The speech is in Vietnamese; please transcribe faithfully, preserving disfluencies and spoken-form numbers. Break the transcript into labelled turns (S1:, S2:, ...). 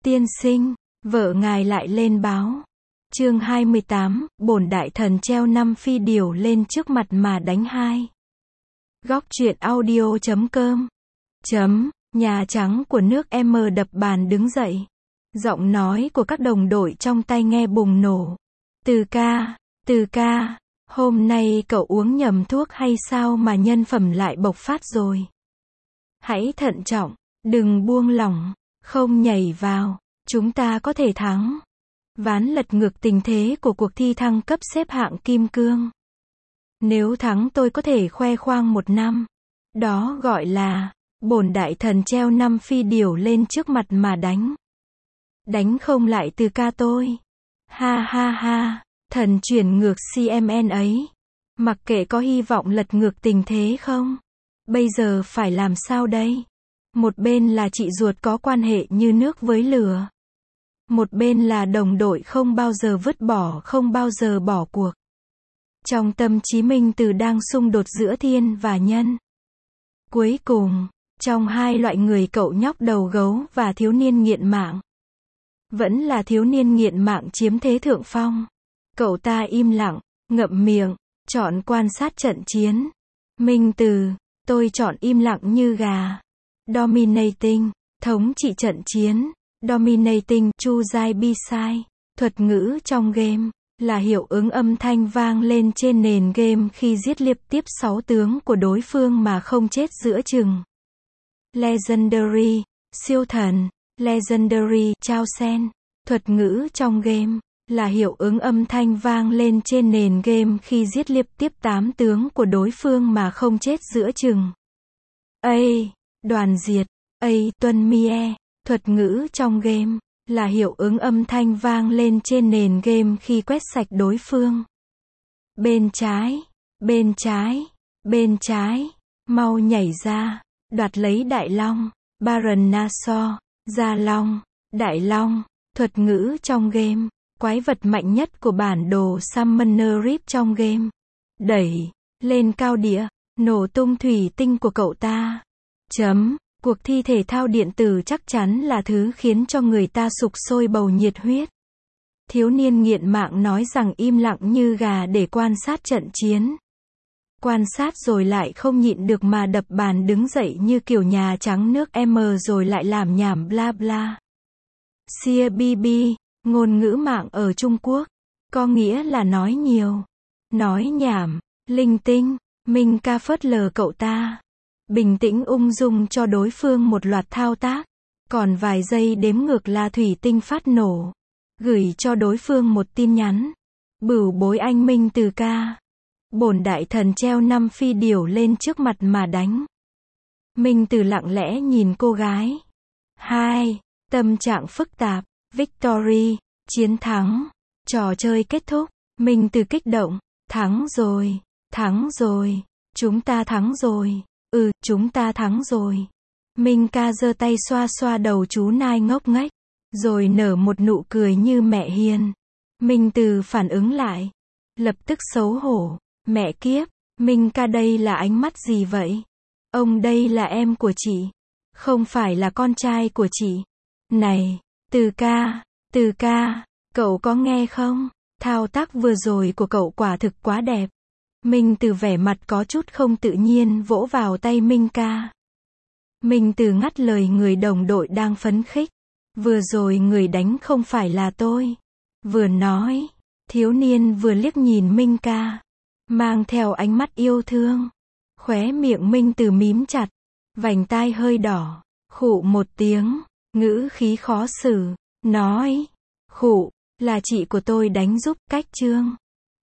S1: Tiên sinh, vợ ngài lại lên báo. Chương hai mươi tám, bổn đại thần treo năm phi điểu lên trước mặt mà đánh hai. Góc truyện audio chấm com. Chấm, Nhà Trắng của nước M đập bàn đứng dậy. Giọng nói của các đồng đội trong tai nghe bùng nổ. Từ ca, từ ca, hôm nay cậu uống nhầm thuốc hay sao mà nhân phẩm lại bộc phát rồi. Hãy thận trọng, đừng buông lỏng, không nhảy vào, chúng ta có thể thắng. Ván lật ngược tình thế của cuộc thi thăng cấp xếp hạng kim cương. Nếu thắng tôi có thể khoe khoang một năm. Đó gọi là, bổn đại thần treo năm phi điểu lên trước mặt mà đánh. Đánh không lại từ ca tôi. Ha ha ha, thần chuyển ngược xê em en ấy. Mặc kệ có hy vọng lật ngược tình thế không? Bây giờ phải làm sao đây? Một bên là chị ruột có quan hệ như nước với lửa. Một bên là đồng đội không bao giờ vứt bỏ, không bao giờ bỏ cuộc. Trong tâm trí Minh Từ đang xung đột giữa thiên và nhân. Cuối cùng, trong hai loại người cậu nhóc đầu gấu và thiếu niên nghiện mạng, vẫn là thiếu niên nghiện mạng chiếm thế thượng phong. Cậu ta im lặng, ngậm miệng, chọn quan sát trận chiến. Minh Từ, tôi chọn im lặng như gà. Dominating, thống trị trận chiến. Dominating, chu giai bi sai. Thuật ngữ trong game, là hiệu ứng âm thanh vang lên trên nền game khi giết liên tiếp sáu tướng của đối phương mà không chết giữa chừng. Legendary, siêu thần. Legendary, Chao Sen. Thuật ngữ trong game, là hiệu ứng âm thanh vang lên trên nền game khi giết liên tiếp tám tướng của đối phương mà không chết giữa chừng. A. Đoàn diệt. A. Tuân Mie. Thuật ngữ trong game, là hiệu ứng âm thanh vang lên trên nền game khi quét sạch đối phương. Bên trái, bên trái, bên trái, mau nhảy ra, đoạt lấy Đại Long. Baron Nashor. Gia Long. Đại Long. Thuật ngữ trong game, quái vật mạnh nhất của bản đồ Summoner Rift trong game. Đẩy lên cao địa, nổ tung thủy tinh của cậu ta. Chấm. Cuộc thi thể thao điện tử chắc chắn là thứ khiến cho người ta sục sôi bầu nhiệt huyết. Thiếu niên nghiện mạng nói rằng im lặng như gà để quan sát trận chiến. Quan sát rồi lại không nhịn được mà đập bàn đứng dậy như kiểu Nhà Trắng nước M rồi lại làm nhảm bla bla. xê bê bê, ngôn ngữ mạng ở Trung Quốc, có nghĩa là nói nhiều, nói nhảm, linh tinh. Minh Ca phớt lờ cậu ta. Bình tĩnh ung dung cho đối phương một loạt thao tác. Còn vài giây đếm ngược là thủy tinh phát nổ. Gửi cho đối phương một tin nhắn. Bửu bối anh Minh Từ ca. Bổn đại thần treo năm phi điểu lên trước mặt mà đánh. Minh Từ lặng lẽ nhìn cô gái. Hai. Tâm trạng phức tạp. Victory. Chiến thắng. Trò chơi kết thúc. Minh Từ kích động. Thắng rồi. Thắng rồi. Chúng ta thắng rồi. Ừ, chúng ta thắng rồi. Minh Ca giơ tay xoa xoa đầu chú nai ngốc nghếch, rồi nở một nụ cười như mẹ hiền. Minh Từ phản ứng lại, lập tức xấu hổ. Mẹ kiếp, Minh Ca đây là ánh mắt gì vậy? Ông đây là em của chị, không phải là con trai của chị. Này, Từ ca, Từ ca, cậu có nghe không? Thao tác vừa rồi của cậu quả thực quá đẹp. Minh Từ vẻ mặt có chút không tự nhiên vỗ vào tay Minh Ca. Minh Từ ngắt lời người đồng đội đang phấn khích. Vừa rồi người đánh không phải là tôi. Vừa nói, thiếu niên vừa liếc nhìn Minh Ca, mang theo ánh mắt yêu thương. Khóe miệng Minh Từ mím chặt, vành tai hơi đỏ, khụ một tiếng, ngữ khí khó xử, nói, khụ, là chị của tôi đánh giúp. Cách chương